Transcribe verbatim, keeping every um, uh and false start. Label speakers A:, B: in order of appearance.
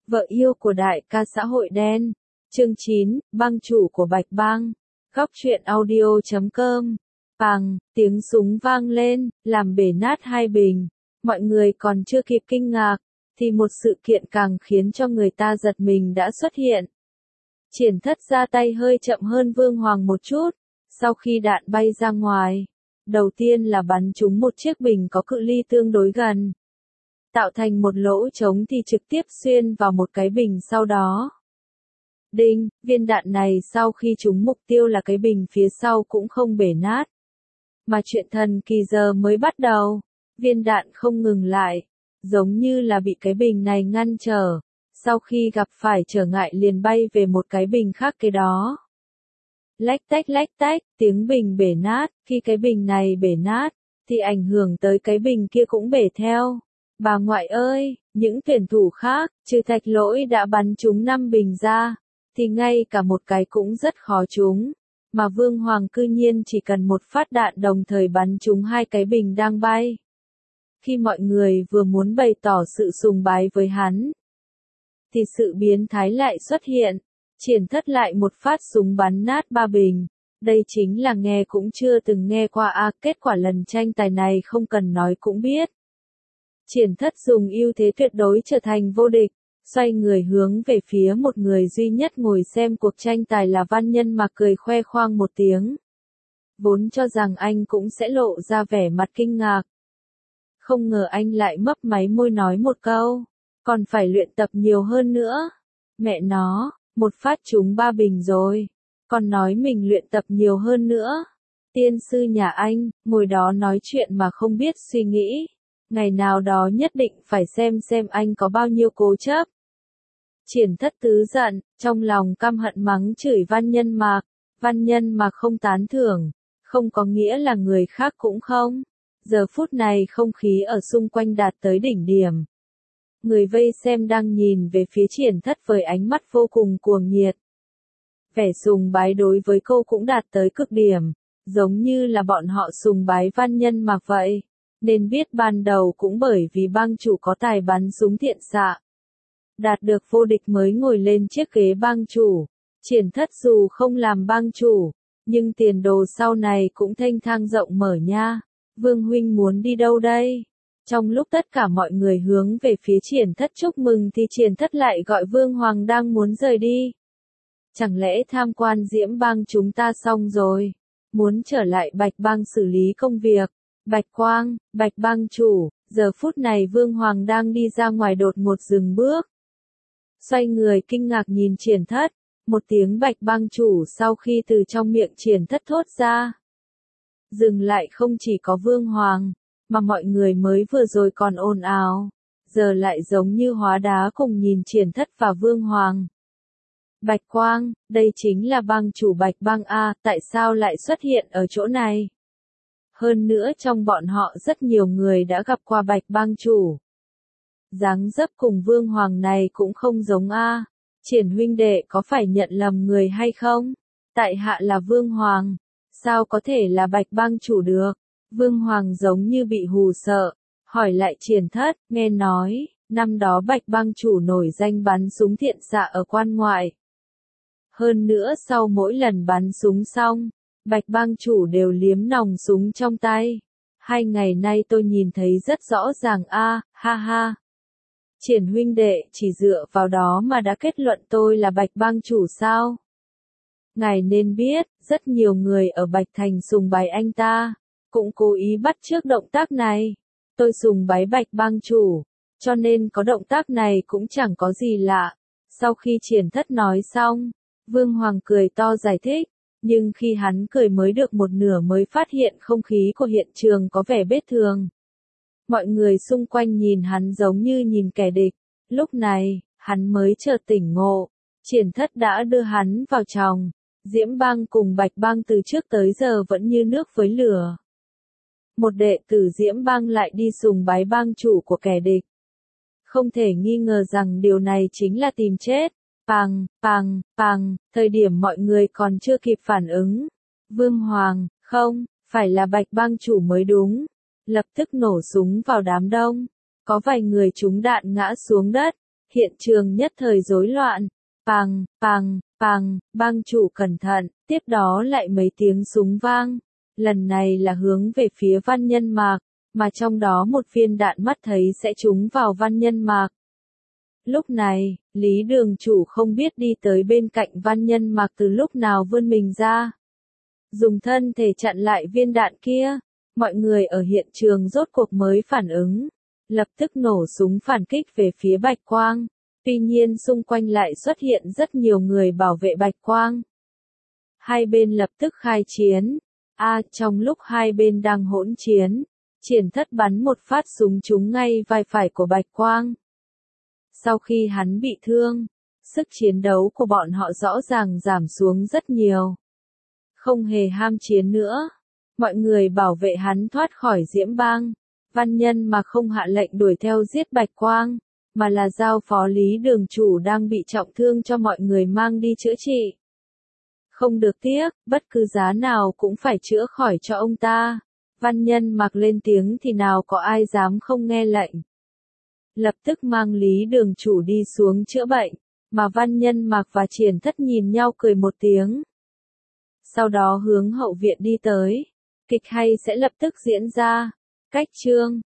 A: Vợ yêu của đại ca xã hội đen. Chương chín, bang chủ của Bạch Bang. Góc truyện audio chấm com. Pằng, tiếng súng vang lên, làm bể nát hai bình. Mọi người còn chưa kịp kinh ngạc, thì một sự kiện càng khiến cho người ta giật mình đã xuất hiện. Triển Thất ra tay hơi chậm hơn Vương Hoàng một chút, sau khi đạn bay ra ngoài. Đầu tiên là bắn trúng một chiếc bình có cự ly tương đối gần, tạo thành một lỗ trống thì trực tiếp xuyên vào một cái bình sau đó. Đinh, viên đạn này sau khi trúng mục tiêu là cái bình phía sau cũng không bể nát. Mà chuyện thần kỳ giờ mới bắt đầu, viên đạn không ngừng lại, giống như là bị cái bình này ngăn trở, sau khi gặp phải trở ngại liền bay về một cái bình khác cái đó. Lách tách lách tách, tiếng bình bể nát, khi cái bình này bể nát, thì ảnh hưởng tới cái bình kia cũng bể theo. Bà ngoại ơi, những tuyển thủ khác, trừ Thạch Lỗi đã bắn trúng năm bình ra, thì ngay cả một cái cũng rất khó trúng. Mà Vương Hoàng cư nhiên chỉ cần một phát đạn đồng thời bắn trúng hai cái bình đang bay. Khi mọi người vừa muốn bày tỏ sự sùng bái với hắn, thì sự biến thái lại xuất hiện. Triển Thất lại một phát súng bắn nát ba bình. Đây chính là nghe cũng chưa từng nghe qua a, à, kết quả lần tranh tài này không cần nói cũng biết. Triển Thất dùng ưu thế tuyệt đối trở thành vô địch, xoay người hướng về phía một người duy nhất ngồi xem cuộc tranh tài là Văn Nhân mà cười khoe khoang một tiếng. Vốn cho rằng anh cũng sẽ lộ ra vẻ mặt kinh ngạc. Không ngờ anh lại mấp máy môi nói một câu, còn phải luyện tập nhiều hơn nữa. Mẹ nó, một phát trúng ba bình rồi, còn nói mình luyện tập nhiều hơn nữa. Tiên sư nhà anh, ngồi đó nói chuyện mà không biết suy nghĩ. Ngày nào đó nhất định phải xem xem anh có bao nhiêu cố chấp. Triển Thất tứ giận, trong lòng căm hận mắng chửi Văn Nhân Mạc. Văn Nhân Mạc không tán thưởng, không có nghĩa là người khác cũng không. Giờ phút này không khí ở xung quanh đạt tới đỉnh điểm. Người vây xem đang nhìn về phía Triển Thất với ánh mắt vô cùng cuồng nhiệt. Vẻ sùng bái đối với cô cũng đạt tới cực điểm, giống như là bọn họ sùng bái Văn Nhân Mạc vậy. Nên biết ban đầu cũng bởi vì bang chủ có tài bắn súng thiện xạ. Đạt được vô địch mới ngồi lên chiếc ghế bang chủ. Triển Thất dù không làm bang chủ, nhưng tiền đồ sau này cũng thênh thang rộng mở nha. Vương huynh muốn đi đâu đây? Trong lúc tất cả mọi người hướng về phía Triển Thất chúc mừng thì Triển Thất lại gọi Vương Hoàng đang muốn rời đi. Chẳng lẽ tham quan Diễm Bang chúng ta xong rồi? Muốn trở lại Bạch Bang xử lý công việc. Bạch Quang, Bạch Bang chủ, giờ phút này Vương Hoàng đang đi ra ngoài đột ngột dừng bước. Xoay người kinh ngạc nhìn Triển Thất, một tiếng Bạch Bang chủ sau khi từ trong miệng Triển Thất thốt ra. Dừng lại không chỉ có Vương Hoàng, mà mọi người mới vừa rồi còn ồn ào, giờ lại giống như hóa đá cùng nhìn Triển Thất và Vương Hoàng. Bạch Quang, đây chính là bang chủ Bạch Bang a, tại sao lại xuất hiện ở chỗ này? Hơn nữa trong bọn họ rất nhiều người đã gặp qua Bạch Bang chủ. Dáng dấp cùng Vương Hoàng này cũng không giống a. Triển huynh đệ có phải nhận lầm người hay không? Tại hạ là Vương Hoàng, sao có thể là Bạch Bang chủ được? Vương Hoàng giống như bị hù sợ, hỏi lại Triển Thất, nghe nói, năm đó Bạch Bang chủ nổi danh bắn súng thiện xạ ở quan ngoại. Hơn nữa sau mỗi lần bắn súng xong, Bạch Bang chủ đều liếm nòng súng trong tay. Hai ngày nay tôi nhìn thấy rất rõ ràng a, à, ha ha. Triển huynh đệ chỉ dựa vào đó mà đã kết luận tôi là Bạch Bang chủ sao? Ngài nên biết, rất nhiều người ở Bạch Thành sùng bái anh ta, cũng cố ý bắt chước động tác này. Tôi sùng bái Bạch Bang chủ, cho nên có động tác này cũng chẳng có gì lạ. Sau khi Triển Thất nói xong, Vương Hoàng cười to giải thích. Nhưng khi hắn cười mới được một nửa mới phát hiện không khí của hiện trường có vẻ bất thường. Mọi người xung quanh nhìn hắn giống như nhìn kẻ địch. Lúc này, hắn mới chợt tỉnh ngộ. Triển Thất đã đưa hắn vào chòng. Diễm Bang cùng Bạch Bang từ trước tới giờ vẫn như nước với lửa. Một đệ tử Diễm Bang lại đi sùng bái bang chủ của kẻ địch. Không thể nghi ngờ rằng điều này chính là tìm chết. Pằng, pằng, pằng, thời điểm mọi người còn chưa kịp phản ứng. Vương Hoàng, không, phải là Bạch Bang chủ mới đúng. Lập tức nổ súng vào đám đông. Có vài người trúng đạn ngã xuống đất, Hiện trường nhất thời rối loạn. Pằng, pằng, pằng, bang chủ cẩn thận, tiếp đó lại mấy tiếng súng vang. Lần này là hướng về phía Văn Nhân Mạc, mà trong đó một viên đạn mắt thấy sẽ trúng vào Văn Nhân Mạc. Lúc này, Lý Đường Chủ không biết đi tới bên cạnh Văn Nhân Mạc từ lúc nào vươn mình ra. Dùng thân thể chặn lại viên đạn kia, mọi người ở hiện trường rốt cuộc mới phản ứng. Lập tức nổ súng phản kích về phía Bạch Quang. Tuy nhiên xung quanh lại xuất hiện rất nhiều người bảo vệ Bạch Quang. Hai bên lập tức khai chiến. A, trong lúc hai bên đang hỗn chiến, Triển Thất bắn một phát súng trúng ngay vai phải của Bạch Quang. Sau khi hắn bị thương, sức chiến đấu của bọn họ rõ ràng giảm xuống rất nhiều. Không hề ham chiến nữa. Mọi người bảo vệ hắn thoát khỏi Diễm Bang. Văn Nhân mà không hạ lệnh đuổi theo giết Bạch Quang, mà là giao phó Lý Đường Chủ đang bị trọng thương cho mọi người mang đi chữa trị. Không được tiếc, bất cứ giá nào cũng phải chữa khỏi cho ông ta. Văn Nhân Mặc lên tiếng thì nào có ai dám không nghe lệnh. Lập tức mang Lý Đường Chủ đi xuống chữa bệnh, mà Văn Nhân Mặc và Triển Thất nhìn nhau cười một tiếng. Sau đó hướng hậu viện đi tới. Kịch hay sẽ lập tức diễn ra. Cách chương